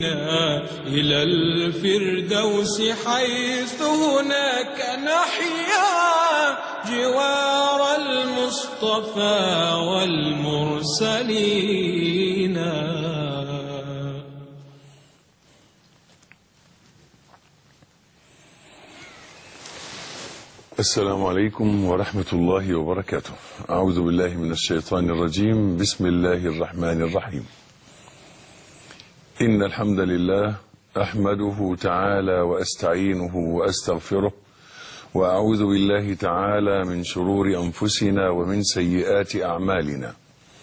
إلى الفردوس حيث هناك نحيا جوار المصطفى والمرسلين. السلام عليكم ورحمة الله وبركاته. أعوذ بالله من الشيطان الرجيم. بسم الله الرحمن الرحيم. إن الحمد لله أحمده تعالى وأستعينه وأستغفره، وأعوذ بالله تعالى من شرور أنفسنا ومن سيئات أعمالنا.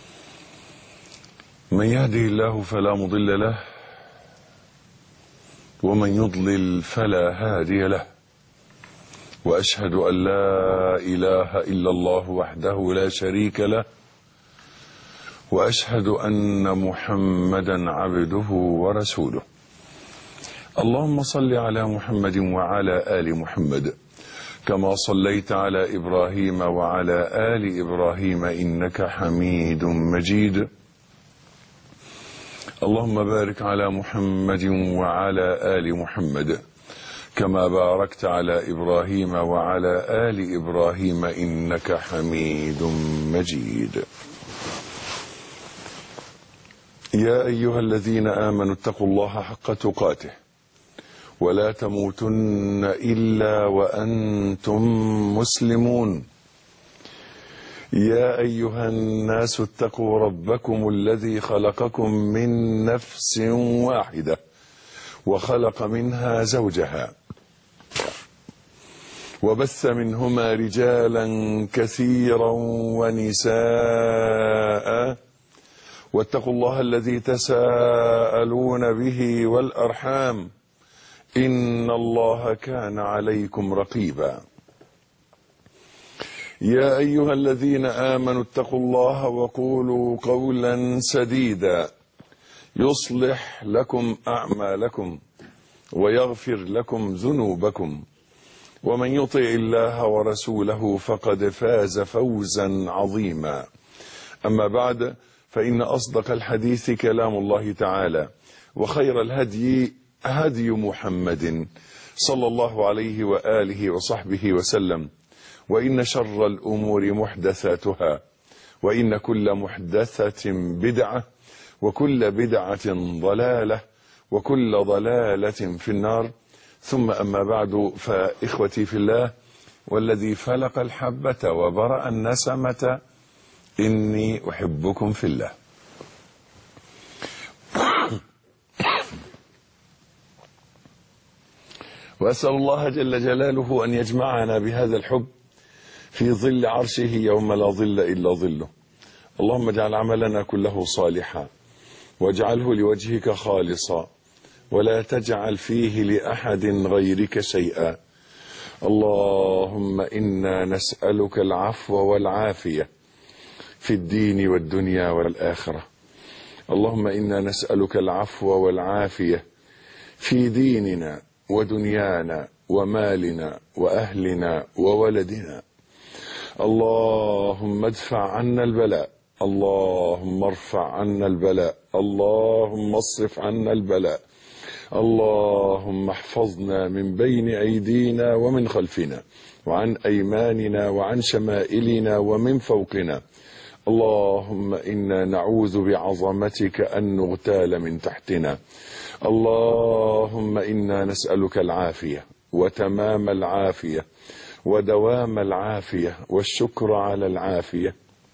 من يهده الله فلا مضل له، ومن يضلل فلا هادي له، وأشهد أن لا إله إلا الله وحده لا شريك له، وأشهد أن محمدا عبده ورسوله. اللهم صل على محمد وعلى آل محمد كما صليت على إبراهيم وعلى آل إبراهيم إنك حميد مجيد. اللهم بارك على محمد وعلى آل محمد كما باركت على إبراهيم وعلى آل إبراهيم إنك حميد مجيد. يا أيها الذين آمنوا اتقوا الله حق تقاته ولا تموتن إلا وأنتم مسلمون. يا أيها الناس اتقوا ربكم الذي خلقكم من نفس واحدة وخلق منها زوجها وبث منهما رجالا كثيرا ونساء، واتقوا الله الذي تساءلون به والأرحام إن الله كان عليكم رقيبا. يا أيها الذين آمنوا اتقوا الله وقولوا قولا سديدا يصلح لكم أعمالكم ويغفر لكم ذنوبكم، ومن يطع الله ورسوله فقد فاز فوزا عظيما. أما بعد، فإن أصدق الحديث كلام الله تعالى، وخير الهدي هدي محمد صلى الله عليه وآله وصحبه وسلم، وإن شر الأمور محدثاتها، وإن كل محدثة بدعة، وكل بدعة ضلالة، وكل ضلالة في النار. ثم أما بعد، فإخوتي في الله والذي فلق الحبة وبرأ النسمة إني أحبكم في الله. وأسأل الله جل جلاله أن يجمعنا بهذا الحب في ظل عرشه يوم لا ظل إلا ظله. اللهم اجعل عملنا كله صالحا، واجعله لوجهك خالصا، ولا تجعل فيه لأحد غيرك شيئا. اللهم إنا نسألك العفو والعافية في الدين والدنيا والآخرة. اللهم إنا نسألك العفو والعافية في ديننا ودنيانا ومالنا وأهلنا وولدنا. اللهم ادفع عنا البلاء، اللهم ارفع عنا البلاء، اللهم اصرف عنا البلاء. اللهم احفظنا من بين أيدينا ومن خلفنا وعن أيماننا وعن شمائلنا ومن فوقنا. اللهم إنا نعوذ بعظمتك أن نغتال من تحتنا. اللهم إنا نسألك العافية وتمام العافية ودوام العافية والشكر على العافية.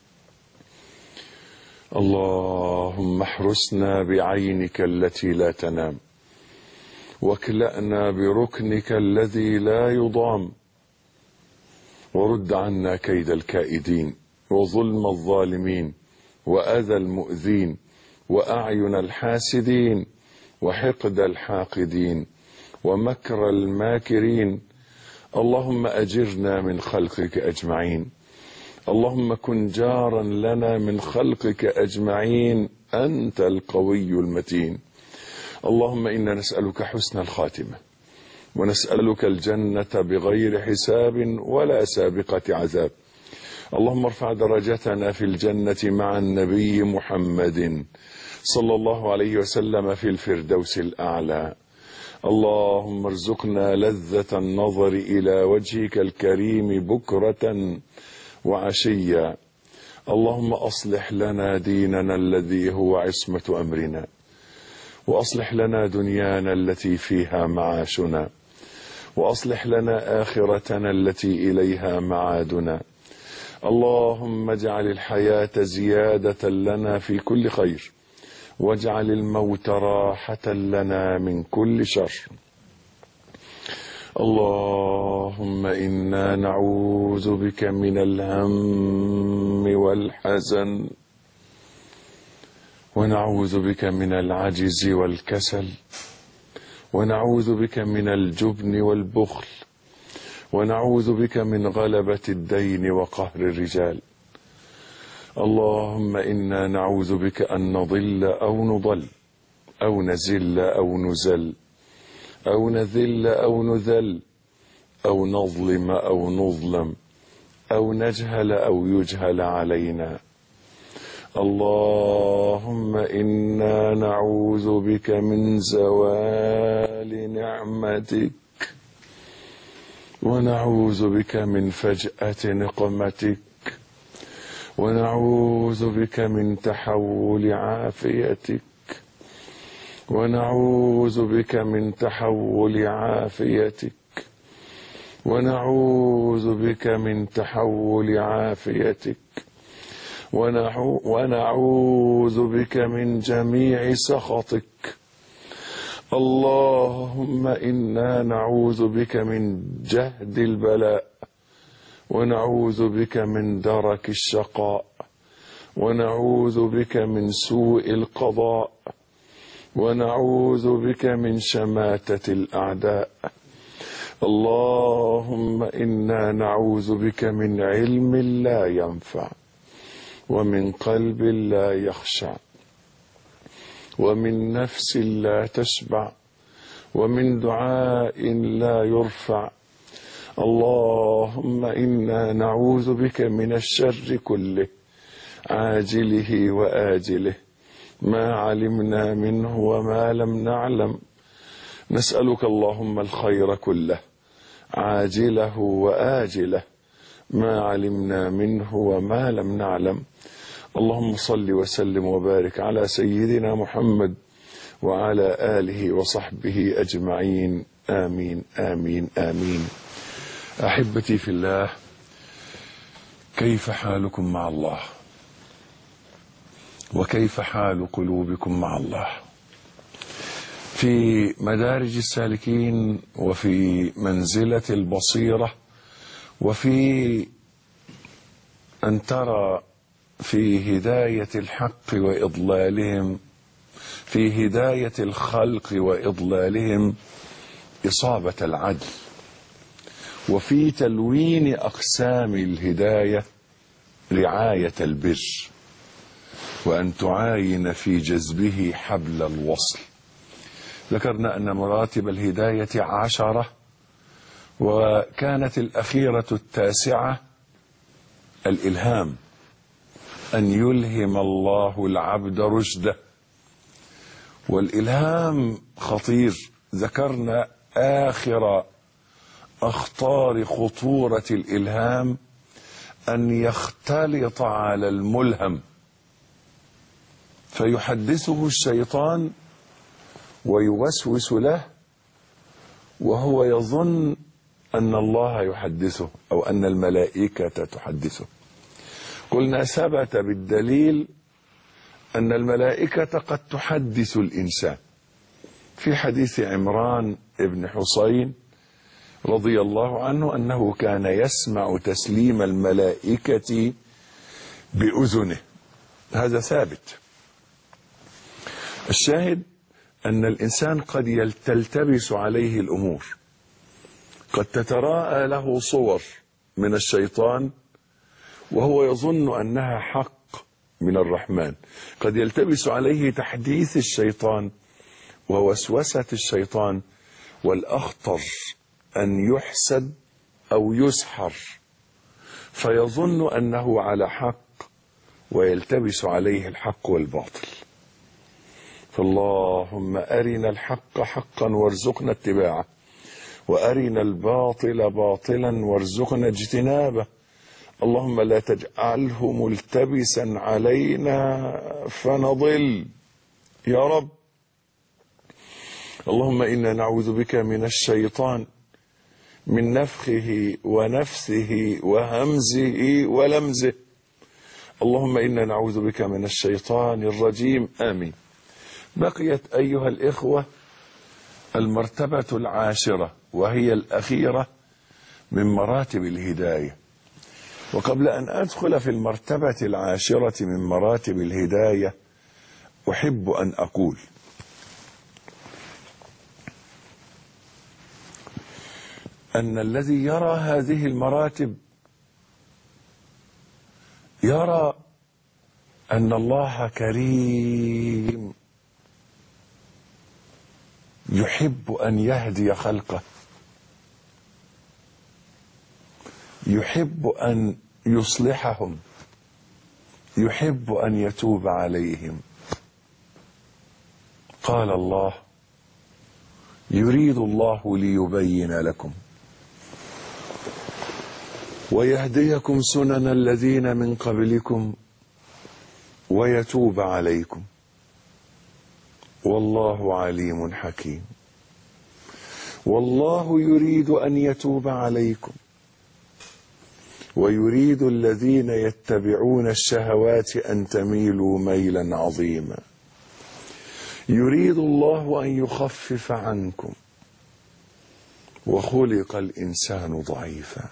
اللهم احرسنا بعينك التي لا تنام، واكلأنا بركنك الذي لا يضام، ورد عنا كيد الكائدين وظلم الظالمين وأذى المؤذين وأعين الحاسدين وحقد الحاقدين ومكر الماكرين. اللهم أجرنا من خلقك أجمعين. اللهم كن جارا لنا من خلقك أجمعين، أنت القوي المتين. اللهم إنا نسألك حسن الخاتمة، ونسألك الجنة بغير حساب ولا سابقة عذاب. اللهم ارفع درجتنا في الجنة مع النبي محمد صلى الله عليه وسلم في الفردوس الأعلى. اللهم ارزقنا لذة النظر إلى وجهك الكريم بكرة وعشيا. اللهم أصلح لنا ديننا الذي هو عصمة أمرنا، وأصلح لنا دنيانا التي فيها معاشنا، وأصلح لنا آخرتنا التي إليها معادنا. اللهم اجعل الحياة زيادة لنا في كل خير، واجعل الموت راحة لنا من كل شر. اللهم إنا نعوذ بك من الهم والحزن، ونعوذ بك من العجز والكسل، ونعوذ بك من الجبن والبخل، ونعوذ بك من غلبة الدين وقهر الرجال. اللهم إنا نعوذ بك أن نضل أو نضل، أو نزل أو نزل، أو نذل أو نذل، أو نظلم أو نظلم، أو نجهل أو يجهل علينا. اللهم إنا نعوذ بك من زوال نعمتك، ونعوذ بك من فجأة نقمتك، ونعوذ بك من تحول عافيتك، ونعوذ بك من تحول عافيتك، ونعوذ بك من تحول عافيتك، ونعوذ بك من جميع سخطك. اللهم إنا نعوذ بك من جهد البلاء، ونعوذ بك من درك الشقاء، ونعوذ بك من سوء القضاء، ونعوذ بك من شماتة الأعداء. اللهم إنا نعوذ بك من علم لا ينفع، ومن قلب لا يخشع، ومن نفس لا تشبع، ومن دعاء لا يرفع. اللهم إنا نعوذ بك من الشر كله، عاجله وآجله، ما علمنا منه وما لم نعلم. نسألك اللهم الخير كله، عاجله وآجله، ما علمنا منه وما لم نعلم. اللهم صل وسلم وبارك على سيدنا محمد وعلى آله وصحبه أجمعين. آمين آمين آمين. أحبتي في الله، كيف حالكم مع الله؟ وكيف حال قلوبكم مع الله؟ في مدارج السالكين، وفي منزلة البصيرة، وفي أن ترى في هداية الحق وإضلالهم، في هداية الخلق وإضلالهم إصابة العدل، وفي تلوين أقسام الهداية رعاية البر، وأن تعاين في جذبه حبل الوصل. ذكرنا أن مراتب الهداية 10، وكانت الأخيرة التاسعة الإلهام، أن يلهم الله العبد رشده. والإلهام خطير. ذكرنا آخر أخطار خطورة الإلهام أن يختلط على الملهم، فيحدثه الشيطان ويوسوس له وهو يظن أن الله يحدثه أو أن الملائكة تحدثه. قلنا ثبت بالدليل أن الملائكة قد تحدث الإنسان، في حديث عمران بن حسين رضي الله عنه أنه كان يسمع تسليم الملائكة بأذنه. هذا ثابت. الشاهد أن الإنسان قد تلتبس عليه الأمور، قد تتراءى له صور من الشيطان وهو يظن أنها حق من الرحمن، قد يلتبس عليه تحديث الشيطان ووسوسة الشيطان، والأخطر أن يحسد أو يسحر فيظن أنه على حق ويلتبس عليه الحق والباطل. فاللهم أرنا الحق حقا وارزقنا اتباعه، وأرنا الباطل باطلا وارزقنا اجتنابه. اللهم لا تجعله ملتبسا علينا فنضل يا رب. اللهم إنا نعوذ بك من الشيطان، من نفخه ونفثه وهمزه ولمزه. اللهم إنا نعوذ بك من الشيطان الرجيم. آمين. بقيت أيها الإخوة المرتبة العاشرة، وهي الأخيرة من مراتب الهداية. وقبل أن أدخل في المرتبة العاشرة من مراتب الهداية أحب أن أقول أن الذي يرى هذه المراتب يرى أن الله كريم يحب أن يهدي خلقه، يحب أن يصلحهم، يحب أن يتوب عليهم. قال الله: يريد الله ليبين لكم ويهديكم سنن الذين من قبلكم ويتوب عليكم والله عليم حكيم. والله يريد أن يتوب عليكم ويريد الذين يتبعون الشهوات أن تميلوا ميلا عظيما. يريد الله أن يخفف عنكم وخلق الإنسان ضعيفا.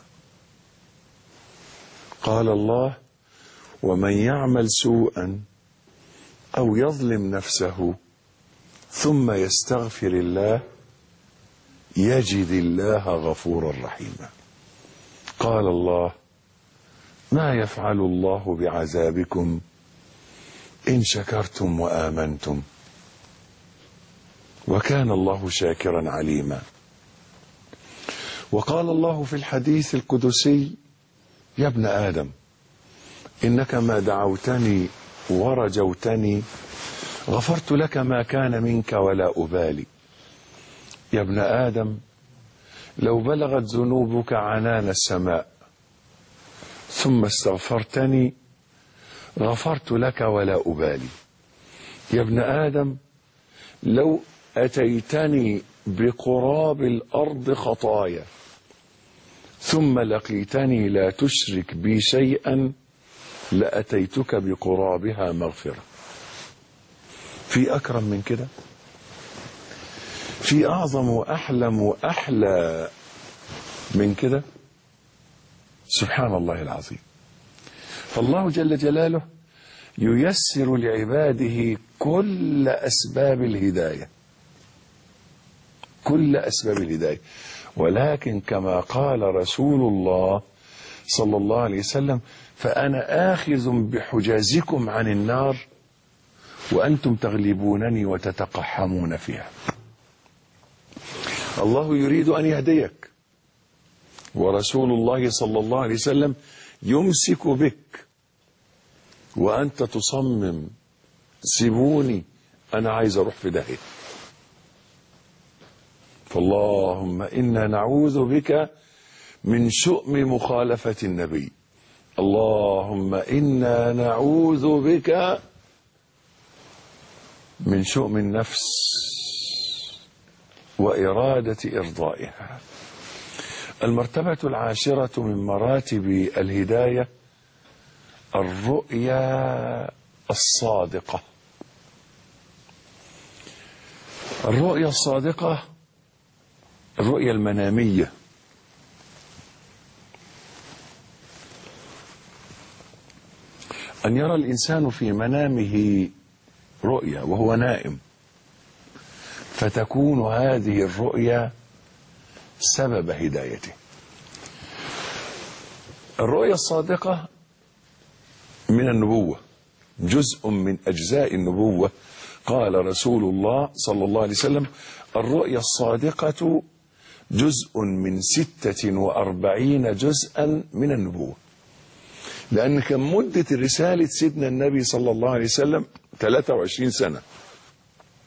قال الله: ومن يعمل سوءا أو يظلم نفسه ثم يستغفر الله يجد الله غفورا رحيما. قال الله: ما يفعل الله بعذابكم إن شكرتم وآمنتم وكان الله شاكرا عليما. وقال الله في الحديث القدسي: يا ابن آدم إنك ما دعوتني ورجوتني غفرت لك ما كان منك ولا أبالي. يا ابن آدم لو بلغت ذنوبك عنان السماء ثم استغفرتني غفرت لك ولا أبالي. يا ابن آدم لو أتيتني بقراب الأرض خطايا ثم لقيتني لا تشرك بي شيئا لأتيتك بقرابها مغفرة. في أكرم من كده؟ في أعظم وأحلم وأحلى من كده؟ سبحان الله العظيم. فالله جل جلاله ييسر لعباده كل أسباب الهداية، كل أسباب الهداية. ولكن كما قال رسول الله صلى الله عليه وسلم: فأنا آخذ بحجازكم عن النار وأنتم تغلبونني وتتقحمون فيها. الله يريد أن يهديك، ورسول الله صلى الله عليه وسلم يمسك بك وأنت تصمم: سيبوني أنا عايز أروح في داهية. فاللهم إنا نعوذ بك من شؤم مخالفة النبي. اللهم إنا نعوذ بك من شؤم النفس وإرادة إرضائها. المرتبة العاشرة من مراتب الهداية الرؤيا الصادقة. الرؤيا الصادقة الرؤيا المنامية. أن يرى الإنسان في منامه رؤيا وهو نائم، فتكون هذه الرؤيا سبب هدايته. الرؤيا الصادقة من النبوة، جزء من أجزاء النبوة. قال رسول الله صلى الله عليه وسلم: الرؤيا الصادقة جزء من 46 جزءا من النبوة. لأن كان مدة رسالة سيدنا النبي صلى الله عليه وسلم 23 سنة،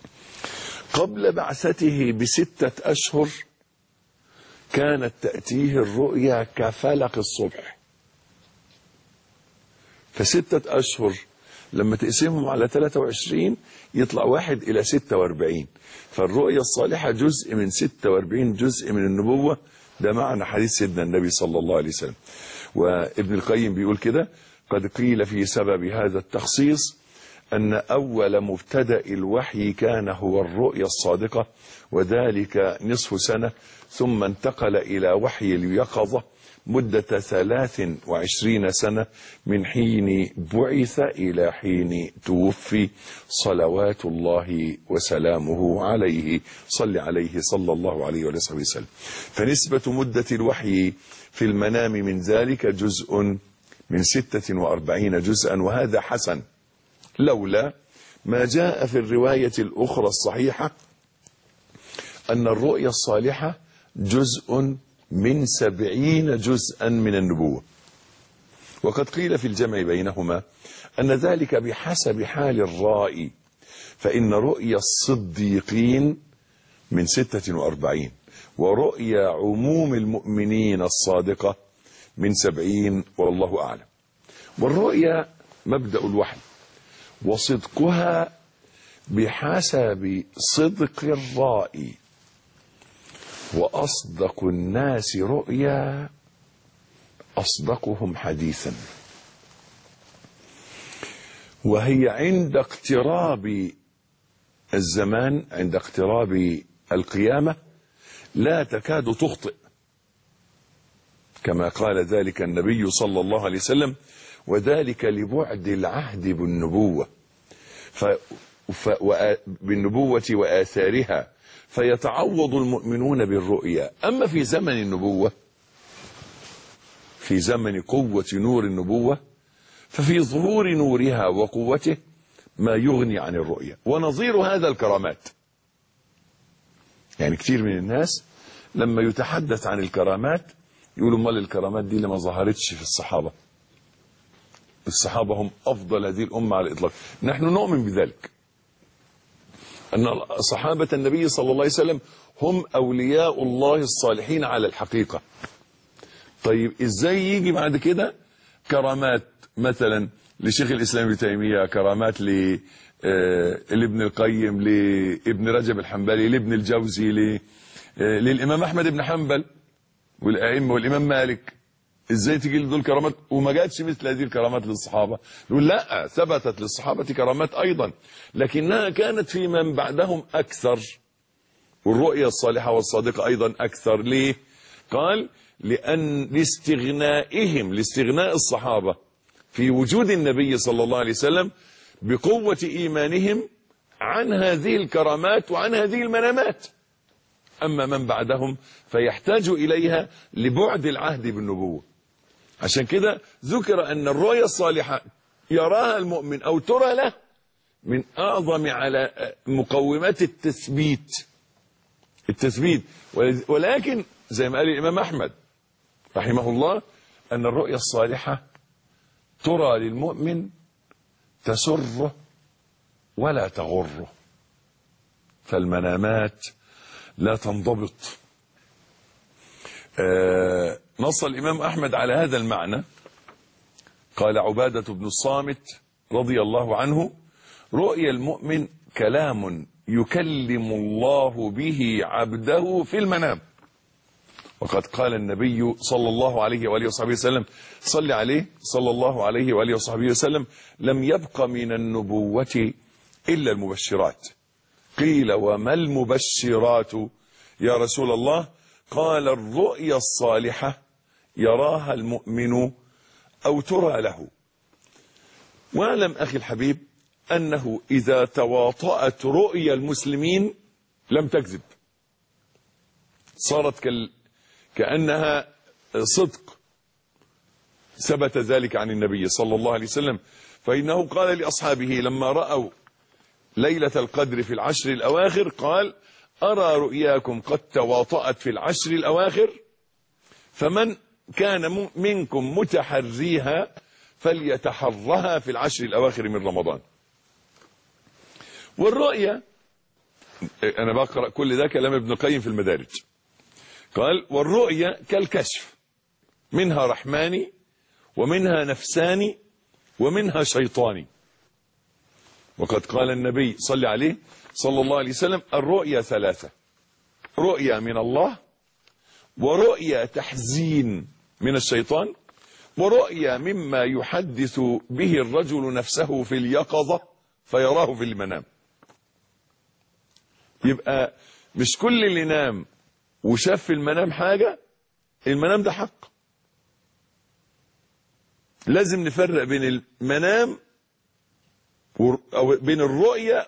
قبل بعثته ب6 أشهر كانت تأتيه الرؤيا كفلق الصبح. ف6 أشهر لما تقسمهم على 23 يطلع 1 إلى 46. فالرؤيا الصالحة جزء من 46 جزء من النبوة. ده معنى حديث سيدنا النبي صلى الله عليه وسلم. وابن القيم بيقول كده: قد قيل في سبب هذا التخصيص أن أول مبتدأ الوحي كان هو الرؤيا الصادقة، وذلك نصف سنة، ثم انتقل إلى وحي اليقظة مدة 23 سنة من حين بعث إلى حين توفي، صلوات الله وسلامه عليه. صل عليه صلى الله عليه وسلم. فنسبة مدة الوحي في المنام من ذلك جزء من 46 جزءا، وهذا حسن، لولا ما جاء في الرواية الأخرى الصحيحة أن الرؤيا الصالحة جزء من 70 جزءا من النبوة. وقد قيل في الجمع بينهما أن ذلك بحسب حال الرائي، فإن رؤيا الصديقين من 46 ورؤيا عموم المؤمنين الصادقة من 70، والله أعلم. والرؤيا مبدأ الوحي، وصدقها بحسب صدق الرائي، وأصدق الناس رؤيا أصدقهم حديثا. وهي عند اقتراب الزمان، عند اقتراب القيامة، لا تكاد تخطئ، كما قال ذلك النبي صلى الله عليه وسلم: وذلك لبعد العهد بالنبوة بالنبوة وآثارها، فيتعوض المؤمنون بالرؤيا. أما في زمن النبوة، في زمن قوة نور النبوة، ففي ظهور نورها وقوته ما يغني عن الرؤيا. ونظير هذا الكرامات. يعني كتير من الناس لما يتحدث عن الكرامات يقولوا: مال الكرامات دي اللي ما ظهرتش في الصحابة. الصحابة هم أفضل هذه الأمة على الإطلاق. نحن نؤمن بذلك، أن صحابة النبي صلى الله عليه وسلم هم أولياء الله الصالحين على الحقيقة. طيب إزاي يجي بعد كده كرامات مثلا لشيخ الإسلام ابن تيمية، كرامات لابن القيم، لابن رجب الحنبلي، لابن الجوزي، للإمام أحمد بن حنبل والأئمة والإمام مالك؟ ازاي تجي لدول كرامات وما جاتش مثل هذه الكرامات للصحابة؟ نقول لا، ثبتت للصحابة كرامات أيضا، لكنها كانت في من بعدهم أكثر، والرؤيا الصالحة والصادقة أيضا أكثر. ليه؟ قال: لأن لاستغناء الصحابة في وجود النبي صلى الله عليه وسلم بقوة إيمانهم عن هذه الكرامات وعن هذه المنامات. أما من بعدهم فيحتاج إليها لبعد العهد بالنبوة. عشان كده ذكر أن الرؤيا الصالحة يراها المؤمن أو ترى له من أعظم على مقومات التثبيت. ولكن زي ما قال الإمام أحمد رحمه الله أن الرؤيا الصالحة ترى للمؤمن تسره ولا تغره، فالمنامات لا تنضبط. نص الإمام أحمد على هذا المعنى. قال عبادة بن الصامت رضي الله عنه: رؤيا المؤمن كلام يكلم الله به عبده في المنام. وقد قال النبي صلى الله عليه وآله وصحبه وسلم: صل عليه صلى الله عليه وآله وصحبه وسلم: لم يبق من النبوة إلا المبشرات. قيل: وما المبشرات يا رسول الله؟ قال: الرؤيا الصالحة يراها المؤمن أو ترى له. واعلم أخي الحبيب أنه إذا تواطأت رؤيا المسلمين لم تكذب، صارت كأنها صدق. ثبت ذلك عن النبي صلى الله عليه وسلم، فإنه قال لأصحابه لما رأوا ليلة القدر في العشر الأواخر، قال: أرى رؤياكم قد تواطأت في العشر الأواخر، فمن كان منكم متحريها فليتحرها في العشر الأواخر من رمضان. والرؤيا أنا بقرأ كل ده كلام ابن القيم في المدارج. قال والرؤيا كالكشف، منها رحماني ومنها نفساني ومنها شيطاني. وقد قال النبي صلى عليه صلى الله عليه وسلم الرؤيا ثلاثة: رؤيا من الله، ورؤيا تحزين من الشيطان، ورؤيا مما يحدث به الرجل نفسه في اليقظة فيراه في المنام. يبقى مش كل اللي نام وشاف في المنام حاجة المنام ده حق. لازم نفرق بين المنام أو بين الرؤية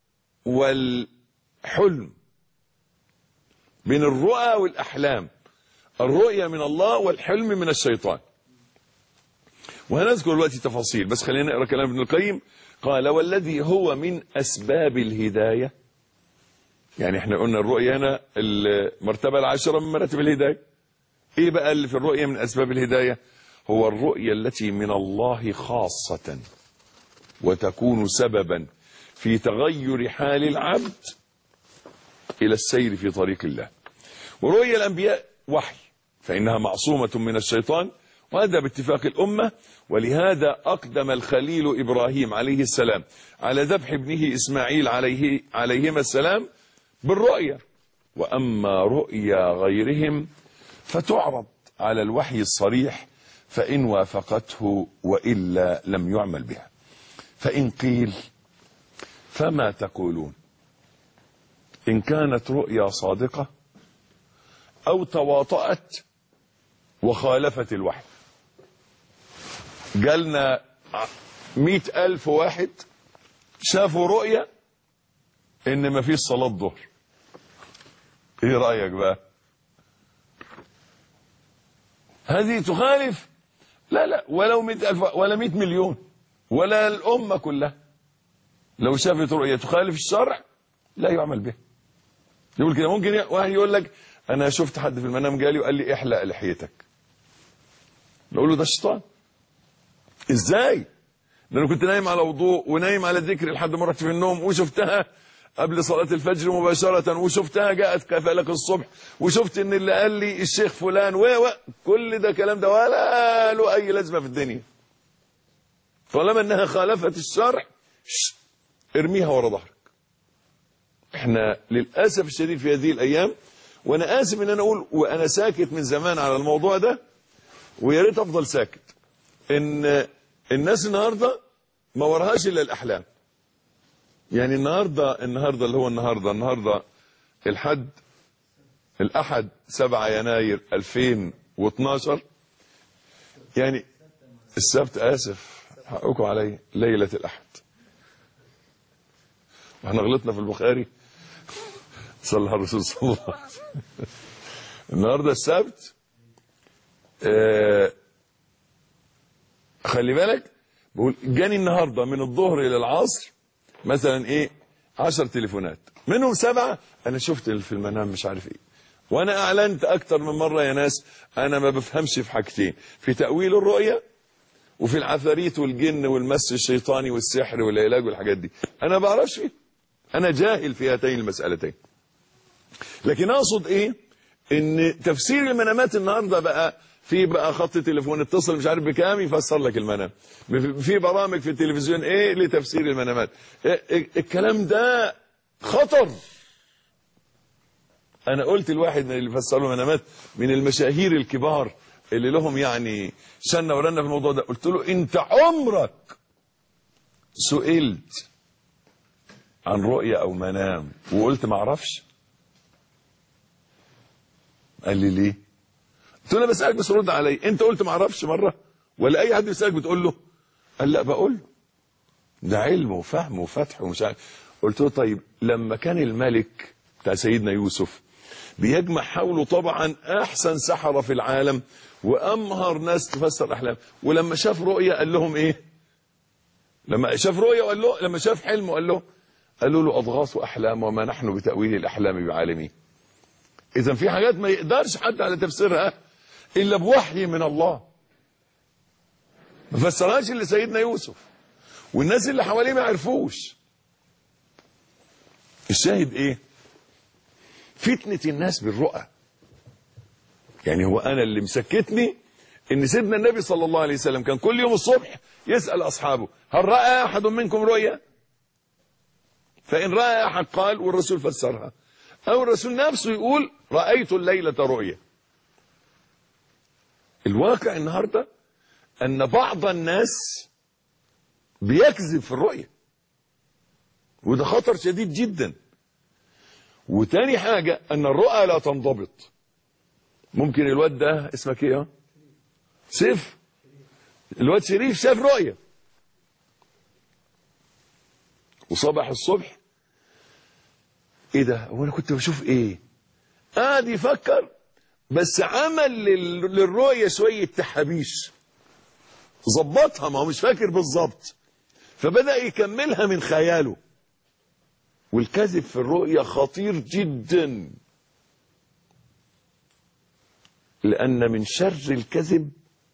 والحلم، بين الرؤى والأحلام. الرؤية من الله والحلم من الشيطان. وهنذكر دلوقتي تفاصيل، بس خلينا نقرأ كلام ابن القيم. قال والذي هو من أسباب الهداية، يعني احنا قلنا الرؤية هنا المرتبة العاشرة من مراتب الهداية. ايه بقى اللي في الرؤية من أسباب الهداية؟ هو الرؤية التي من الله خاصة وتكون سببا في تغير حال العبد إلى السير في طريق الله. ورؤيا الأنبياء وحي فإنها معصومة من الشيطان، وهذا باتفاق الأمة. ولهذا أقدم الخليل إبراهيم عليه السلام على ذبح ابنه إسماعيل عليهما السلام بالرؤيا. وأما رؤيا غيرهم فتعرض على الوحي الصريح فإن وافقته وإلا لم يعمل بها. فإن قيل فما تقولون إن كانت رؤيا صادقة أو تواطأت وخالفت الوحي؟ جالنا 100,000 واحد شافوا رؤيا إن ما فيش صلاة ظهر. إيه رأيك بقى؟ هذه تخالف؟ لا ولو 100,000 ولا 100 مليون ولا الأمة كلها لو شافت رؤية تخالف الشرع لا يعمل بها. يقول كده. ممكن واحد يقول لك أنا شفت حد في المنام جالي وقال لي احلق لحيتك، نقول له ده الشيطان. ازاي؟ ده انا كنت نايم على وضوء ونايم على ذكر لحد ما رحت في النوم وشفتها قبل صلاة الفجر مباشرة، وشفتها جاءت كفالك الصبح، وشفت ان اللي قال لي الشيخ فلان كل ده كلام ده ولا له اي لازمة في الدنيا. طالما انها خالفت الشرع ارميها ورا ظهرك. احنا للأسف الشديد في هذه الايام، وانا اسف ان انا اقول وانا ساكت من زمان على الموضوع ده ويا ريت افضل ساكت، ان الناس النهارده ما وراهاش الا الاحلام. يعني النهارده اللي هو النهارده الأحد 7 يناير 2012، يعني السبت، آسف حقكم علي، ليلة الأحد. واحنا غلطنا في البخاري صلى على الرسول صلى الله عليه وسلم. النهارده السبت. خلي بالك، بقول جاني النهارده من الظهر إلى العصر مثلا 10 تليفونات، منهم 7 انا شفت في المنام مش عارف ايه. وانا اعلنت اكتر من مره يا ناس انا ما بفهمش في حاجتين: في تأويل الرؤية وفي العفاريت والجن والمس الشيطاني والسحر والعلاج والحاجات دي. انا ما بعرفش فيه، انا جاهل في هاتين المسألتين. لكن اقصد ان تفسير المنامات النهارده بقى خط تليفون اتصل مش عارف بكام يفسر لك المنام، في برامج في التلفزيون لتفسير المنامات. الكلام ده خطر. انا قلت لواحد من اللي فسروا المنامات من المشاهير الكبار اللي لهم يعني شنة ورنة في الموضوع ده، قلت له انت عمرك سئلت عن رؤية او منام وقلت ما اعرفش؟ قال لي ليه؟ قلت له انا بسألك بس رد علي، انت قلت ما اعرفش مرة ولا اي حد بيسألك بتقول له؟ قال لا بقول له، ده علم وفهم وفتح ومش عارف. قلت له طيب لما كان الملك بتاع سيدنا يوسف بيجمع حوله طبعا احسن سحرة في العالم وامهر ناس تفسر الاحلام، ولما شاف رؤية قال لهم ايه؟ لما شاف رؤية وقال له، لما شاف حلم وقال له، قالوا له اضغاث احلام وما نحن بتأويل الاحلام بعالمين. اذا في حاجات ما يقدرش حد على تفسيرها الا بوحي من الله، ما فسرهاش الا سيدنا يوسف والناس اللي حواليه ما عرفوش. الشاهد ايه؟ فتنة الناس بالرؤى. يعني هو انا اللي مسكتني ان سيدنا النبي صلى الله عليه وسلم كان كل يوم الصبح يسأل اصحابه هل رأى احد منكم رؤيا؟ فان رأى احد قال، والرسول فسرها، او الرسول نفسه يقول رأيت الليلة رؤيا. الواقع النهاردة ان بعض الناس بيكذب في الرؤية، وده خطر شديد جدا. وتاني حاجة ان الرؤى لا تنضبط. ممكن الواد ده اسمك ايه؟ سيف. الواد شريف شاف رؤية وصبح الصبح ايه ده؟ هو انا كنت بشوف ايه؟ قاعد يفكر، بس عمل للرؤية شوية تحابيش، ظبطها، ما هو مش فاكر بالظبط، فبدأ يكملها من خياله. والكذب في الرؤية خطير جدا، لأن من شر الكذب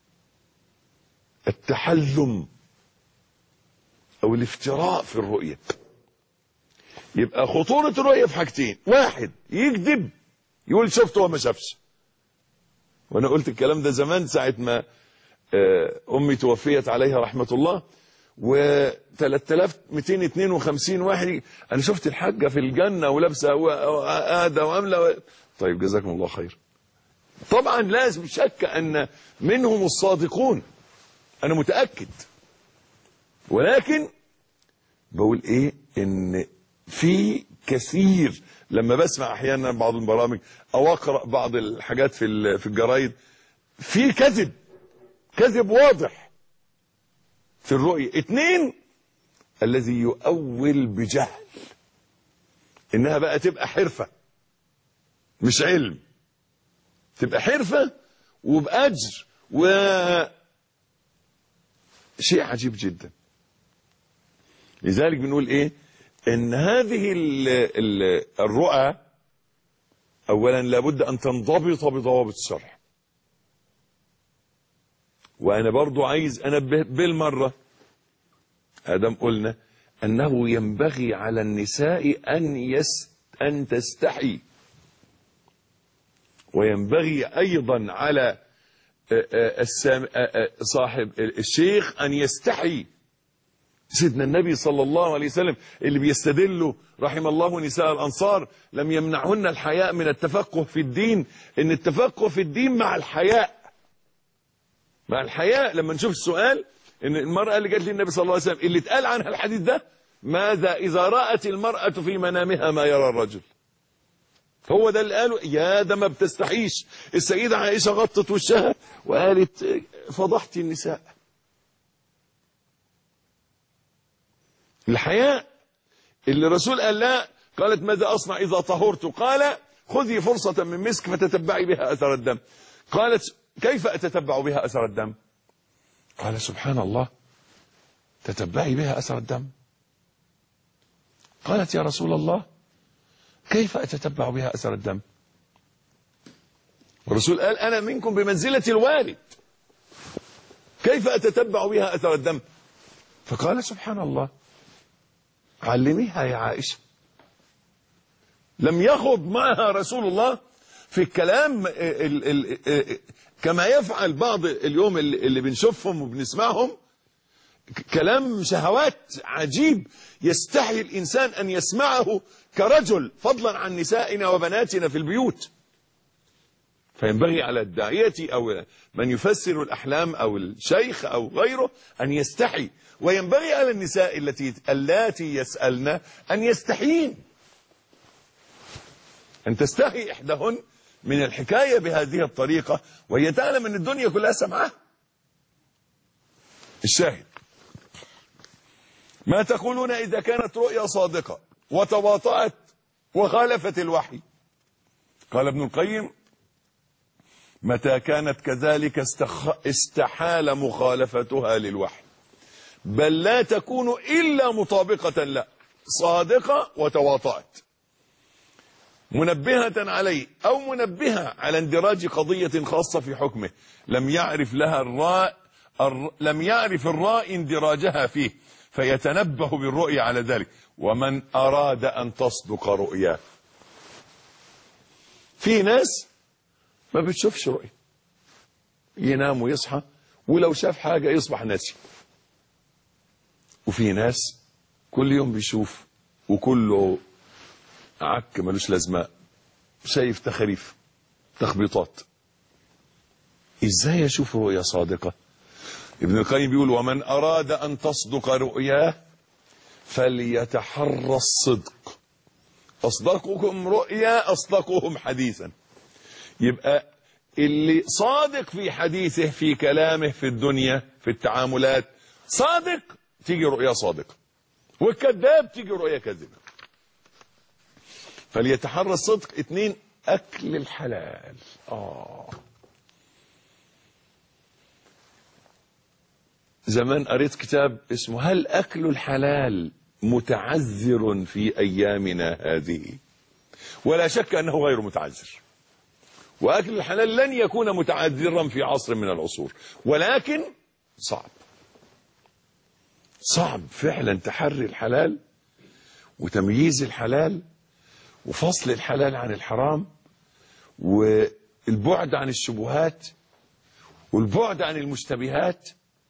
التحلم أو الافتراء في الرؤية. يبقى خطورة الرؤية في حاجتين: واحد يكذب يقول شفته وما شافش. وأنا قلت الكلام ده زمان ساعة ما أمي توفيت عليها رحمة الله، و3252 واحد أنا شفت الحاجة في الجنة ولابسة قاعدة وعاملة. طيب جزاكم الله خير. طبعا لازم شك أن منهم الصادقون، أنا متأكد، ولكن بقول إيه؟ إن في كثير لما بسمع أحيانا بعض البرامج أو أقرأ بعض الحاجات في الجرايد، في كذب واضح في الرؤية. اتنين، الذي يؤول بجهل، إنها بقى تبقى حرفة مش علم، تبقى حرفة وبأجر شيء عجيب جدا. لذلك بنقول ايه؟ ان هذه الرؤى اولا لابد ان تنضبط بضوابط الشرع. وانا برضو عايز انبه بالمرة، ادم قلنا انه ينبغي على النساء ان تستحي، وينبغي ايضا على صاحب الشيخ ان يستحي. سيدنا النبي صلى الله عليه وسلم اللي بيستدلوا رحم الله نساء الأنصار لم يمنعهن الحياء من التفقه في الدين، ان التفقه في الدين مع الحياء. مع الحياء. لما نشوف السؤال ان المرأة اللي جات للنبي صلى الله عليه وسلم اللي اتقال عنها الحديث ده: ماذا إذا رأت المرأة في منامها ما يرى الرجل؟ هو ده اللي قالوا يا ده ما بتستحيش. السيدة عائشة غطت وشها وقالت فضحت النساء. الحياء اللي الرسول قال لا، قالت ماذا أصنع إذا طهرت؟ قال خذي فرصة من مسك فتتبعي بها أثر الدم. قالت كيف أتتبع بها أثر الدم؟ قال سبحان الله، تتبعي بها أثر الدم؟ قالت يا رسول الله كيف أتتبع بها أثر الدم؟ الرسول قال أنا منكم بمنزلة الوالد، كيف أتتبع بها أثر الدم؟ فقال سبحان الله علميها يا عائشة. لم يخض معها رسول الله في الكلام كما يفعل بعض اليوم اللي بنشوفهم وبنسمعهم، كلام شهوات عجيب يستحي الإنسان أن يسمعه كرجل، فضلا عن نسائنا وبناتنا في البيوت. فينبغي على الداعية أو من يفسر الأحلام أو الشيخ أو غيره أن يستحي، وينبغي على النساء اللاتي يسألن أن يستحين، أن تستحي إحداهن من الحكاية بهذه الطريقة وهي تعلم أن الدنيا كلها سمعها. الشاهد: ما تقولون إذا كانت رؤيا صادقة وتواطأت وخالفت الوحي؟ قال ابن القيم: متى كانت كذلك استحال مخالفتها للوحي، بل لا تكون إلا مطابقة له، صادقة وتواطأت، منبهة عليه أو منبهة على اندراج قضية خاصة في حكمه، لم يعرف الراء اندراجها فيه، فيتنبه بالرؤيا على ذلك. ومن أراد أن تصدق رؤياه. في ناس ما بتشوفش رؤيا، ينام ويصحى ولو شاف حاجة يصبح ناسي. وفي ناس كل يوم بيشوف وكله عك ملوش لازمة، شايف تخريف تخبيطات. ازاي اشوف رؤيا صادقة؟ ابن القيم بيقول ومن اراد ان تصدق رؤياه فليتحرى الصدق. اصدقكم رؤيا اصدقهم حديثا. يبقى اللي صادق في حديثه في كلامه في الدنيا في التعاملات صادق تيجي رؤيا صادقة، والكذاب تيجي رؤيا كاذبة. فليتحرى الصدق. 2 اكل الحلال. زمان قريت كتاب اسمه هل اكل الحلال متعذر في ايامنا هذه؟ ولا شك انه غير متعذر، واكل الحلال لن يكون متعذرا في عصر من العصور، ولكن صعب فعلا تحري الحلال وتمييز الحلال وفصل الحلال عن الحرام والبعد عن الشبهات والبعد عن المشتبهات.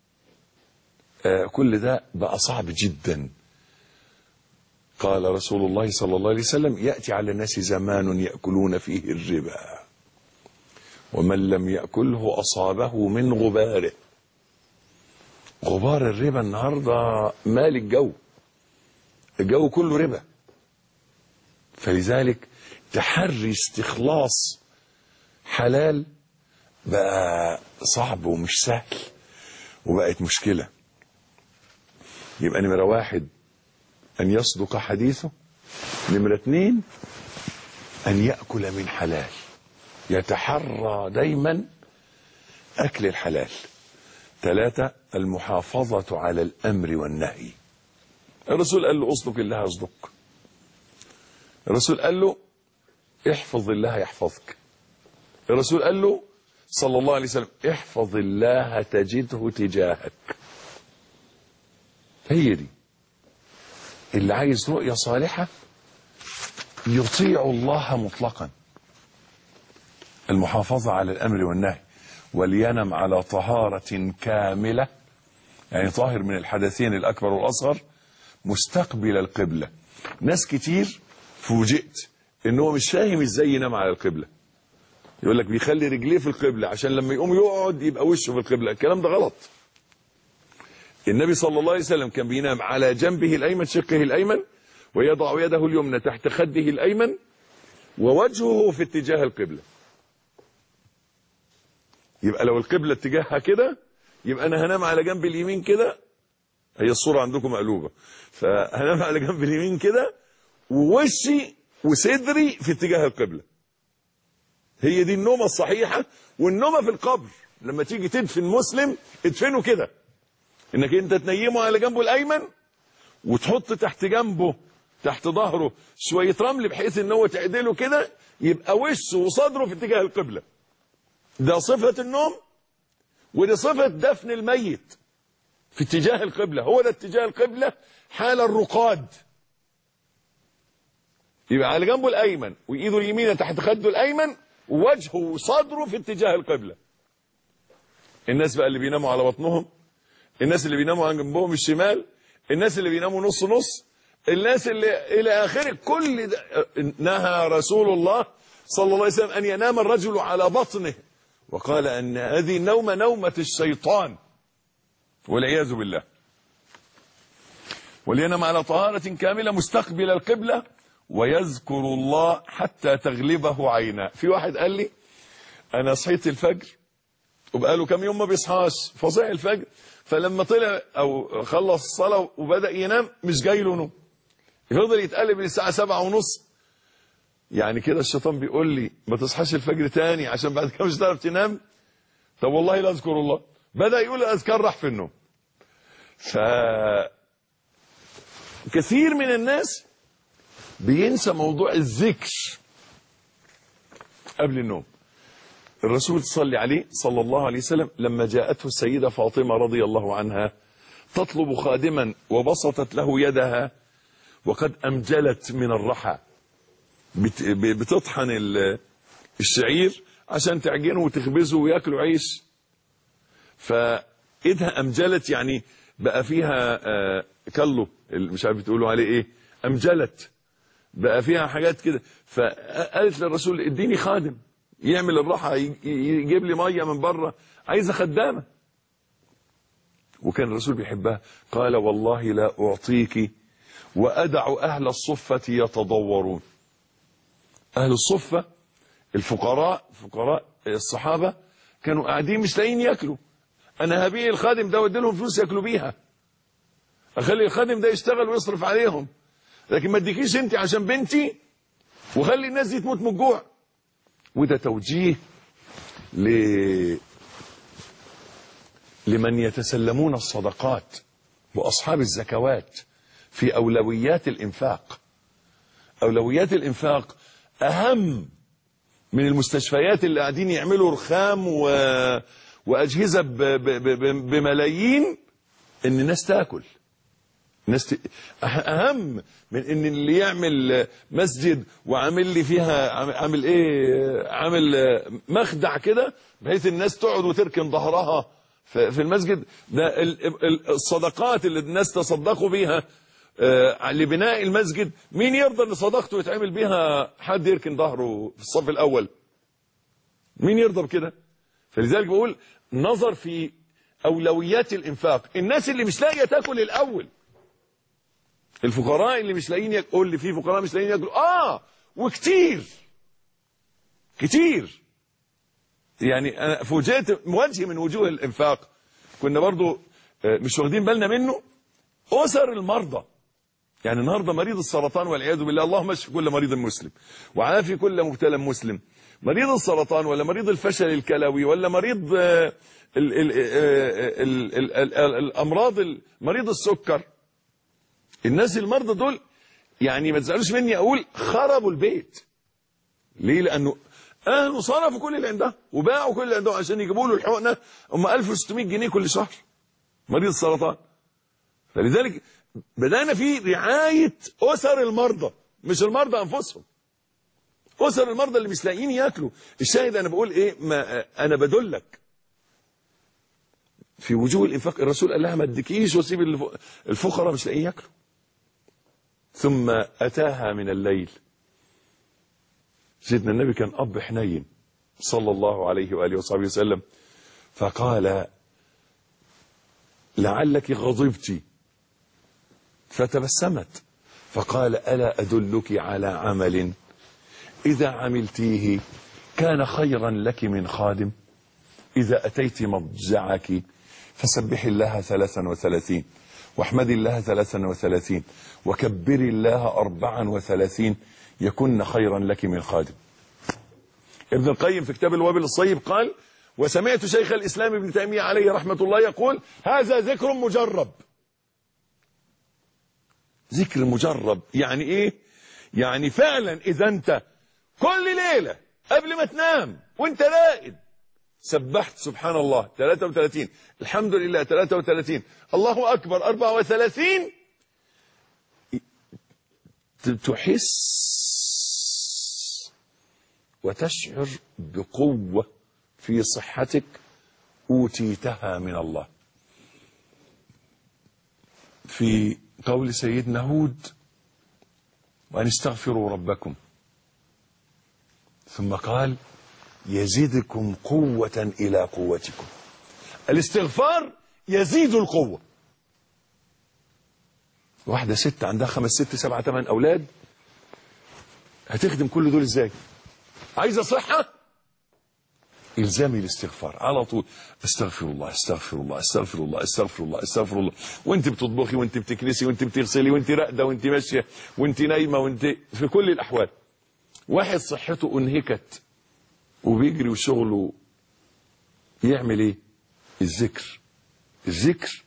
كل ده بقى صعب جدا. قال رسول الله صلى الله عليه وسلم يأتي على الناس زمان يأكلون فيه الربا ومن لم يأكله أصابه من غباره. غبار الربا النهاردة مال الجو كله ربا. فلذلك تحري استخلاص حلال بقى صعب ومش سهل وبقت مشكلة. يبقى نمرة 1 أن يصدق حديثه. نمرة 2 أن يأكل من حلال، يتحرى دايما أكل الحلال. 3 المحافظة على الأمر والنهي. الرسول قال له أصدق الله يصدق. الرسول قال له احفظ الله يحفظك. الرسول قال له صلى الله عليه وسلم احفظ الله تجده تجاهك. هي دي اللي عايز رؤية صالحة يطيع الله مطلقا. المحافظة على الأمر والنهي. ولينم على طهارة كاملة، يعني طاهر من الحدثين الأكبر والأصغر، مستقبل القبلة. ناس كتير فوجئت إنه مش فاهم إزاي ينام على القبلة. يقول لك بيخلي رجليه في القبلة عشان لما يقوم يقعد يبقى وشه في القبلة. الكلام ده غلط. النبي صلى الله عليه وسلم كان بينام على جنبه الأيمن، شقه الأيمن، ويضع يده اليمنى تحت خده الأيمن ووجهه في اتجاه القبلة. يبقى لو القبلة اتجاهها كده يبقى أنا هنام على جنب اليمين كده. هي الصورة عندكم مقلوبة. فهنام على جنب اليمين كده ووشي وصدري في اتجاه القبلة. هي دي النومة الصحيحة. والنومة في القبر لما تيجي تدفن مسلم ادفنه كده، انك انت تنيمه على جنبه الايمن وتحط تحت جنبه تحت ظهره شوية رمل بحيث ان هو تعدله كده يبقى وشه وصدره في اتجاه القبلة. ده صفة النوم ودي صفة دفن الميت في اتجاه القبلة. هو ده اتجاه القبلة حال الرقاد. يبقى على جنبه الايمن وايده اليمين تحت خده الايمن ووجهه وصدره في اتجاه القبلة. الناس بقى اللي بيناموا على بطنهم، الناس اللي بيناموا عن جنبهم الشمال، الناس اللي بيناموا نص نص، الناس اللي الى اخره، كل ده نهى رسول الله صلى الله عليه وسلم ان ينام الرجل على بطنه، وقال ان هذه النومه نومه الشيطان والعياذ بالله. ولينام على طهارة كاملة مستقبل القبلة ويذكر الله حتى تغلبه عيناه. في واحد قال لي انا صحيت الفجر وبقاله كم يوم ما بيصحاش، فصح الفجر فلما طلع او خلص الصلاه وبدا ينام مش جاي له نوم، يفضل يتقلب للساعه 7:30. يعني كده الشيطان بيقول لي ما تصحاش الفجر تاني عشان بعد كده مش هتعرف تنام. طب والله لا اذكر الله. بدا يقول اذكار راح في النوم. كثير من الناس بينسى موضوع الذكر قبل النوم. الرسول صلى عليه صلى الله عليه وسلم لما جاءته السيدة فاطمة رضي الله عنها تطلب خادما وبسطت له يدها وقد أمجلت من الرحى، بتطحن الشعير عشان تعجنه وتخبزه وياكلوا عيش، فإيدها أمجلت يعني بقى فيها كله مش عارف بتقولوا عليه ايه، أمجلت بقى فيها حاجات كده. فقالت للرسول اديني خادم يعمل الرحى، يجيب لي ميه من بره، عايزه خدامه. وكان الرسول بيحبها. قال والله لا أعطيك وأدع أهل الصفة يتضورون. أهل الصفة الفقراء، فقراء الصحابة كانوا قاعدين مش لاقيين ياكلوا، أنا هبيع الخادم ده وادي لهم فلوس ياكلوا بيها، أخلي الخادم ده يشتغل ويصرف عليهم، لكن ما اديكيش أنت عشان بنتي وخلي الناس دي تموت من الجوع. وده توجيه لمن يتسلمون الصدقات وأصحاب الزكوات في أولويات الإنفاق. أولويات الإنفاق أهم من المستشفيات اللي قاعدين يعملوا رخام وأجهزة بملايين إن الناس تاكل. أهم من إن اللي يعمل مسجد وعامل لي فيها عامل إيه، عامل مخدع كده بحيث الناس تقعد وتركن ظهرها في المسجد. ده الصدقات اللي الناس تصدقوا بيها لبناء المسجد، مين يرضى ان صدقته يتعمل بيها حد يركن ظهره في الصف الاول؟ مين يرضى بكده؟ فلذلك بقول نظر في اولويات الانفاق. الناس اللي مش لاقيه تاكل الاول، الفقراء اللي مش لاقيين ياكلوا، اللي في فقراء مش لاقيين ياكلوا وكتير كتير. يعني انا فوجئت وجه من وجوه الانفاق كنا برضو مش واخدين بالنا منه، اسر المرضى. يعني النهارده مريض السرطان والعياذ بالله، اللهم اشف كل مريض مسلم وعافي كل مبتلى مسلم. مريض السرطان ولا مريض الفشل الكلوي ولا مريض الامراض، مريض السكر، الناس المرضى دول يعني ما تزعلوش مني اقول خربوا البيت. ليه؟ لانه اهله صرفوا كل اللي عندهم وباعوا كل اللي عندهم عشان يجيبوا له الحقنه، هم 1600 جنيه كل شهر مريض السرطان. فلذلك بدأنا في رعاية أسر المرضى، مش المرضى أنفسهم، أسر المرضى اللي مش لاقيين ياكلوا. الشاهد أنا بقول إيه، ما أنا بدلك في وجوه الإنفاق. الرسول قال لها ما اديكيش وسيب الفقراء مش لاقيين ياكلوا. ثم أتاها من الليل. سيدنا النبي كان أب حنين صلى الله عليه وآله وصحبه وسلم، فقال لعلك غضبت، فتبسمت فقال ألا أدلك على عمل إذا عملتيه كان خيرا لك من خادم؟ إذا أتيت مضجعك فسبح الله 33 واحمد الله 33 وكبر الله 34 يكن خيرا لك من خادم. ابن القيم في كتاب الوابل الصيب قال وسمعت شيخ الإسلام ابن تيمية عليه رحمة الله يقول هذا ذكر مجرب. ذكر مجرب يعني ايه؟ يعني فعلا اذا انت كل ليلة قبل ما تنام وانت راقد سبحت سبحان الله 33، الحمد لله 33، الله اكبر 34، تحس وتشعر بقوة في صحتك اوتيتها من الله. في قول سيدنا هود وأن استغفروا ربكم، ثم قال يزيدكم قوة إلى قوتكم. الاستغفار يزيد القوة. واحدة ست عندها 5 6 7 8 أولاد، هتخدم كل دول ازاي؟ عايزة صحة؟ الزامي الاستغفار على طول، استغفر الله استغفر الله استغفر الله استغفر الله استغفر الله، وانت بتطبخي وانت بتكنسي وانت بتغسلي وانت راقده وانت ماشيه وانت نايمه وانت في كل الاحوال. واحد صحته انهكت وبيجري وشغله، يعمل ايه؟ الذكر. الذكر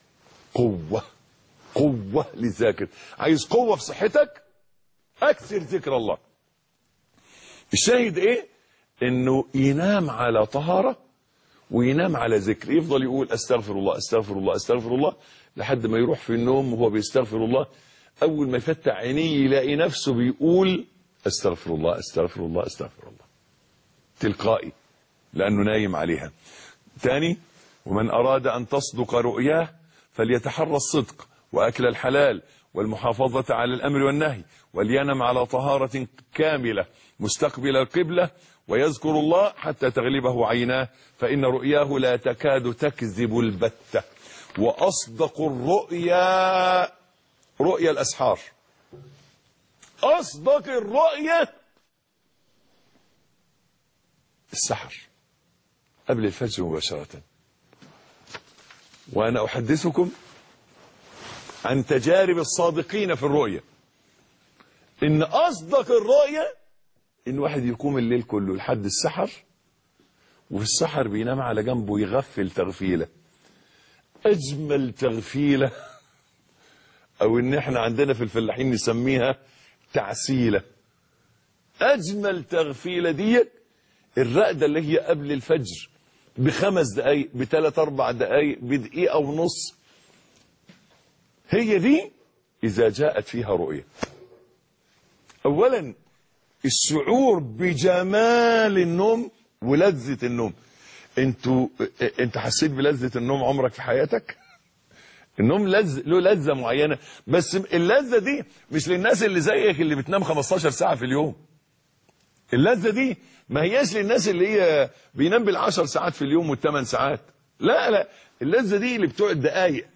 قوه للذاكر. عايز قوه في صحتك، اكثر ذكر الله. الشاهد ايه؟ انه ينام على طهارة وينام على ذكر، يفضل يقول استغفر الله استغفر الله استغفر الله لحد ما يروح في النوم وهو بيستغفر الله، أول ما يفتح عينيه يلاقي نفسه بيقول استغفر الله استغفر الله استغفر الله تلقائي، لأنه نايم عليها. ثاني، ومن أراد أن تصدق رؤياه فليتحرى الصدق وأكل الحلال والمحافظة على الأمر والنهي، ولينم على طهارة كاملة مستقبل القبلة، ويذكر الله حتى تغلبه عيناه، فإن رؤياه لا تكاد تكذب البتة. وأصدق الرؤيا رؤيا الأسحار. أصدق الرؤيا السحر قبل الفجر مباشرة. وأنا أحدثكم عن تجارب الصادقين في الرؤيا، إن أصدق الرؤيا إن واحد يقوم الليل كله لحد السحر، وفي السحر بينام على جنبه يغفل تغفيلة. أجمل تغفيلة، أو إن إحنا عندنا في الفلاحين نسميها تعسيلة. أجمل تغفيلة دي الرقدة اللي هي قبل الفجر ب5 دقايق، ب3 4 دقايق، بدقيقة ونص. هي دي إذا جاءت فيها رؤية. أولا الشعور بجمال النوم ولذة النوم. انت حسيت بلذة النوم عمرك في حياتك؟ النوم له لذة معينة، بس اللذة دي مش للناس اللي زيك اللي بتنام 15 ساعة في اليوم. اللذة دي ما هياش للناس اللي هي بينام بال10 ساعات في اليوم وال8 ساعات. لا لا، اللذة دي اللي بتوع الدقايق.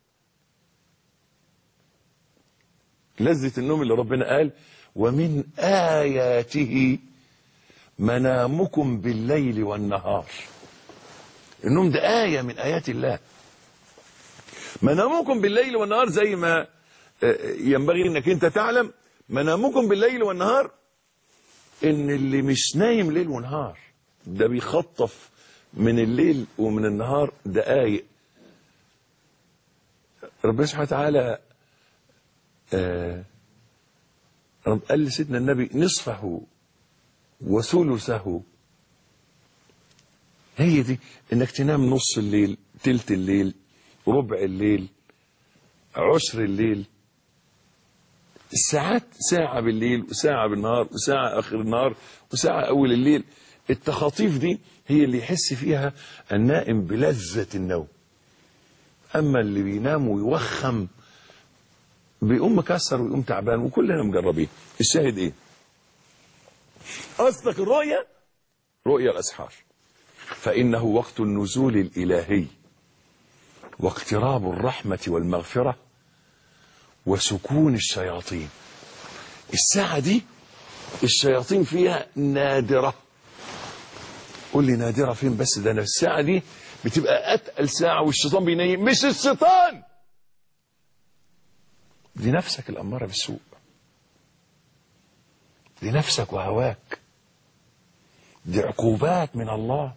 لذة النوم اللي ربنا قال ومن آياته منامكم بالليل والنهار. النوم ده آية من آيات الله. منامكم بالليل والنهار، زي ما ينبغي انك انت تعلم منامكم بالليل والنهار، ان اللي مش نايم ليل ونهار ده بيخطف من الليل ومن النهار دقايق. ربنا سبحانه وتعالى قال لسيدنا النبي نصفه وثلثه. هي دي انك تنام نص الليل، تلت الليل، ربع الليل، عشر الليل. الساعات ساعة بالليل وساعة بالنهار وساعة آخر النهار وساعة أول الليل. التخاطيف دي هي اللي يحس فيها النائم بلذة النوم. أما اللي بينام ويوخم بيقوم مكسر ويقوم تعبان، وكلنا مجربين. الشاهد ايه؟ أصدق الرؤيا رؤيا الأسحار، فإنه وقت النزول الإلهي واقتراب الرحمة والمغفرة وسكون الشياطين. الساعة دي الشياطين فيها نادرة. قول لي نادرة فين بس؟ ده الساعة دي بتبقى أتقل ساعة والشيطان بينيم. مش الشيطان، دي نفسك الأمارة بالسوء، دي نفسك وهواك، دي عقوبات من الله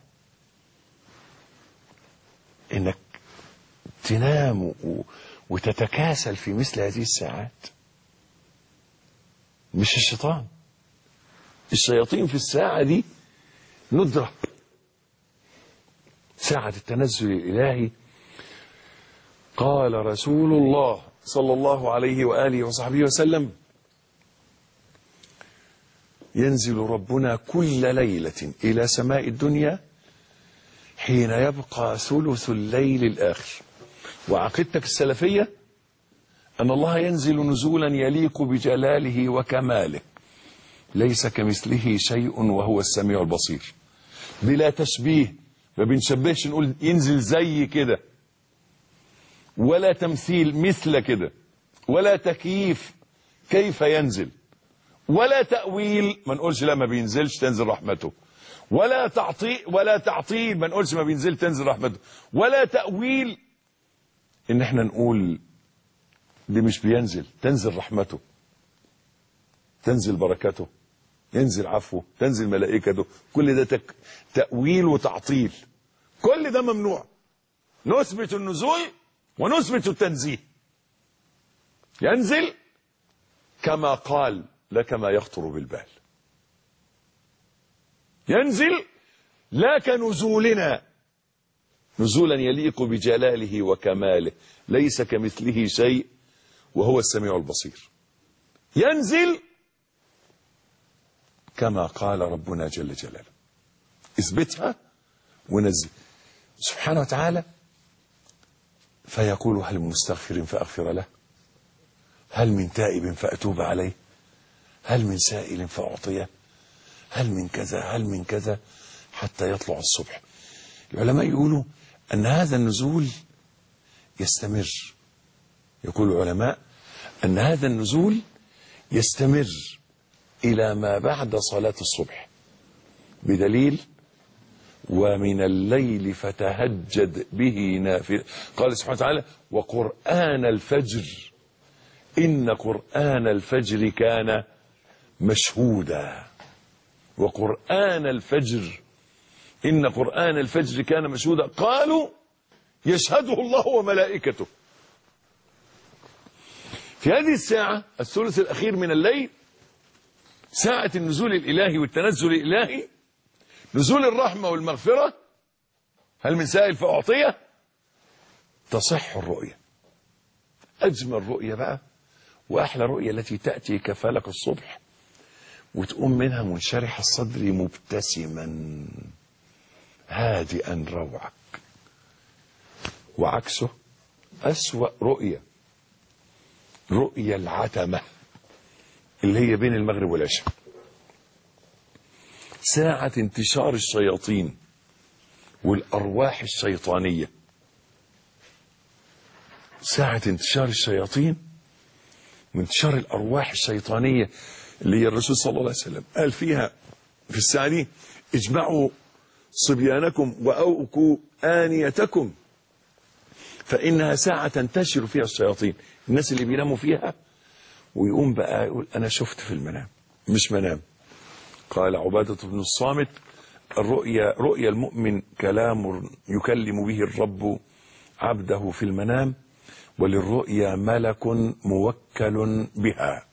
إنك تنام وتتكاسل في مثل هذه الساعات. مش الشيطان. الشياطين في الساعة دي ندرة، ساعة التنزل الإلهي. قال رسول الله صلى الله عليه وآله وصحبه وسلم ينزل ربنا كل ليلة إلى سماء الدنيا حين يبقى ثلث الليل الآخر. وعقيدتك السلفية أن الله ينزل نزولا يليق بجلاله وكماله، ليس كمثله شيء وهو السميع البصير، بلا تشبيه. ما بنشبهش نقول ينزل زي كده، ولا تمثيل مثل كده، ولا تكييف كيف ينزل، ولا تأويل ما نقولش لا ما بينزلش تنزل رحمته، ولا تعطيل ما نقولش ما بينزل تنزل رحمته، ولا تأويل ان احنا نقول دي مش بينزل تنزل رحمته، تنزل بركاته، ينزل عفوه، تنزل ملائكته. كل ده تأويل وتعطيل، كل ده ممنوع. نثبت النزول ونثبت التنزيه. ينزل كما قال لا كما يخطر بالبال. ينزل لا كنزولنا نزولا يليق بجلاله وكماله، ليس كمثله شيء وهو السميع البصير. ينزل كما قال ربنا جل جلاله، اثبتها ونزل سبحانه وتعالى. فيقول هل من مستغفر فأغفر له، هل من تائب فأتوب عليه، هل من سائل فأعطيه، هل من كذا، هل من كذا، حتى يطلع الصبح. العلماء يقولوا أن هذا النزول يستمر. يقول العلماء أن هذا النزول يستمر إلى ما بعد صلاة الصبح، بدليل ومن الليل فتهجد به نافلة. قال سبحانه وتعالى وقرآن الفجر إن قرآن الفجر كان مشهودا. وقرآن الفجر إن قرآن الفجر كان مشهودا. قالوا يشهده الله وملائكته. في هذه الساعة الثلث الأخير من الليل ساعة النزول الإلهي والتنزل الإلهي، نزول الرحمة والمغفرة. هل من سائل فأعطيه؟ تصح الرؤية. أجمل رؤية بقى وأحلى رؤية التي تأتي كفلق الصبح وتقوم منها منشرح الصدر مبتسما هادئا روعك. وعكسه أسوأ رؤية، رؤية العتمة اللي هي بين المغرب والعشاء، ساعة انتشار الشياطين والأرواح الشيطانية. ساعة انتشار الشياطين وانتشار الأرواح الشيطانية اللي هي الرسول صلى الله عليه وسلم قال فيها في الساعة دي اجمعوا صبيانكم وأوكوا آنيتكم فإنها ساعة تنتشر فيها الشياطين. الناس اللي بيناموا فيها ويقوم بقى يقول أنا شفت في المنام، مش منام. قال عبادة بن الصامت رؤيا المؤمن كلام يكلم به الرب عبده في المنام، وللرؤيا ملك موكل بها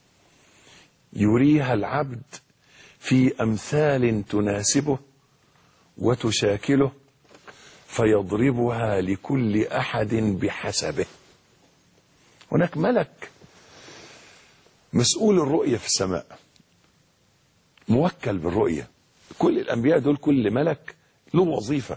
يريها العبد في أمثال تناسبه وتشاكله فيضربها لكل أحد بحسبه. هناك ملك مسؤول الرؤية في السماء موكل بالرؤية. كل الأنبياء دول كل ملك له وظيفة.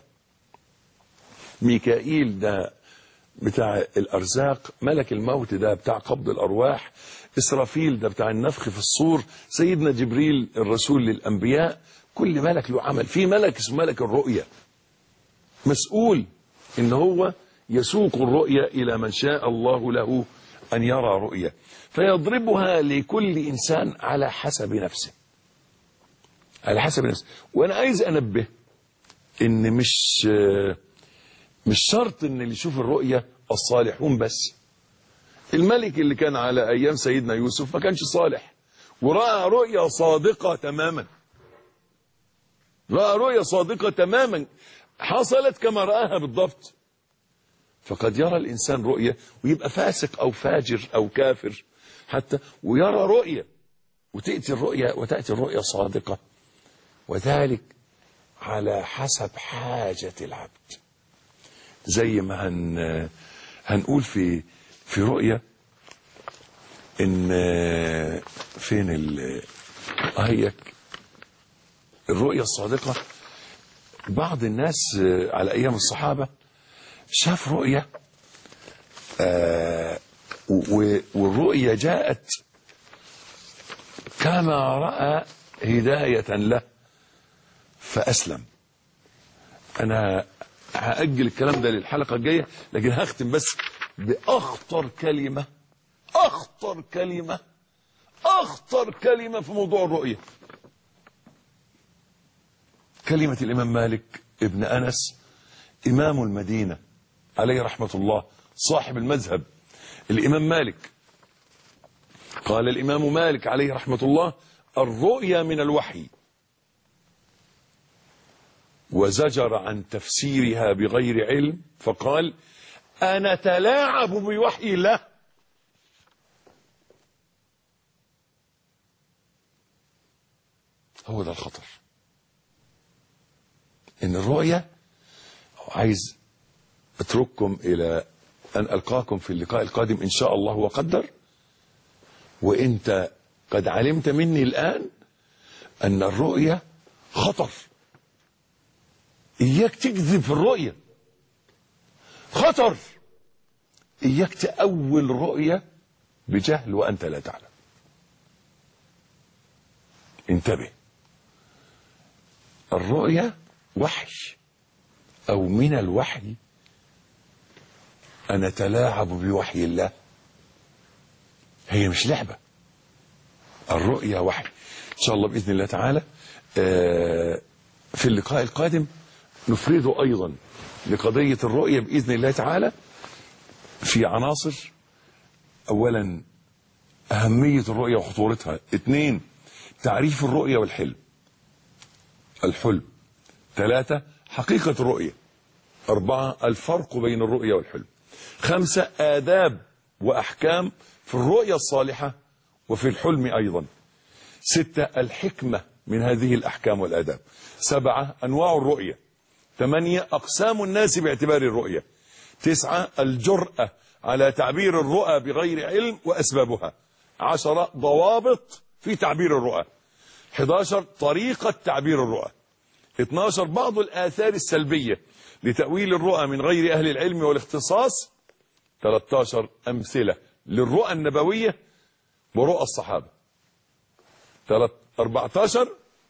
ميكائيل ده بتاع الأرزاق، ملك الموت ده بتاع قبض الأرواح، إسرافيل ده بتاع النفخ في الصور، سيدنا جبريل الرسول للأنبياء. كل ملك له عمل. في ملك اسمه ملك الرؤية مسؤول إن هو يسوق الرؤية إلى من شاء الله له أن يرى رؤية فيضربها لكل إنسان على حسب نفسه، على حسب نفسه. وأنا عايز أنبه إن مش شرط إن اللي يشوف الرؤية الصالحون بس. الملك اللي كان على أيام سيدنا يوسف ما كانش صالح ورأى رؤية صادقة تماما، رأى رؤية صادقة تماما حصلت كما رآها بالضبط. فقد يرى الإنسان رؤية ويبقى فاسق أو فاجر أو كافر حتى، ويرى رؤية وتأتي الرؤية صادقة، وذلك على حسب حاجة العبد. زي ما هنقول في رؤية إن فين هي الرؤية الصادقة. بعض الناس على أيام الصحابة شاف رؤية والرؤية جاءت كما رأى هداية له فأسلم. أنا هأجل الكلام ده للحلقة الجاية، لكن هختم بس بأخطر كلمة في موضوع الرؤية. كلمة الإمام مالك ابن أنس إمام المدينة عليه رحمة الله، صاحب المذهب. الإمام مالك قال الإمام مالك عليه رحمة الله الرؤيا من الوحي، وزجر عن تفسيرها بغير علم فقال أنا تلاعب بوحي الله. هو ده الخطر، إن الرؤيا عايز اترككم الى ان القاكم في اللقاء القادم ان شاء الله وقدر. وانت قد علمت مني الان ان الرؤية خطر. اياك تكذب في الرؤية، خطر. اياك تأول رؤية بجهل وانت لا تعلم. انتبه، الرؤية وحي، او من الوحي أن نتلاعب بوحي الله. هي مش لعبة، الرؤية وحي. إن شاء الله بإذن الله تعالى في اللقاء القادم نفرد أيضا لقضية الرؤية بإذن الله تعالى في عناصر. أولا أهمية الرؤية وخطورتها. 2 تعريف الرؤية والحلم، الحلم. 3 حقيقة الرؤية. 4 الفرق بين الرؤية والحلم. 5 آداب وأحكام في الرؤية الصالحة وفي الحلم أيضا. 6 الحكمة من هذه الأحكام والآداب. 7 أنواع الرؤية. 8 أقسام الناس باعتبار الرؤية. 9 الجرأة على تعبير الرؤى بغير علم وأسبابها. 10 ضوابط في تعبير الرؤى. 11 طريقة تعبير الرؤى. 12 بعض الآثار السلبية لتأويل الرؤى من غير أهل العلم والاختصاص. 13 أمثلة للرؤى النبوية ورؤى الصحابة. 14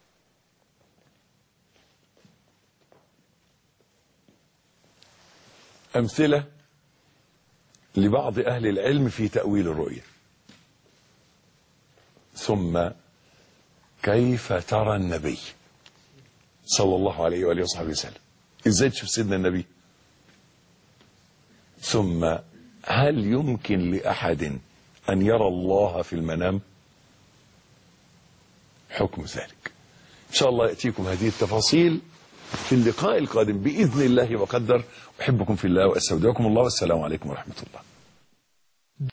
أمثلة لبعض أهل العلم في تأويل الرؤية. ثم كيف ترى النبي صلى الله عليه وآله وصحبه وسلم، ازاي تشوف سيدنا النبي. ثم هل يمكن لأحد أن يرى الله في المنام؟ حكم ذلك إن شاء الله يأتيكم هذه التفاصيل في اللقاء القادم بإذن الله وقدر. أحبكم في الله وأستودعكم الله، والسلام عليكم ورحمة الله.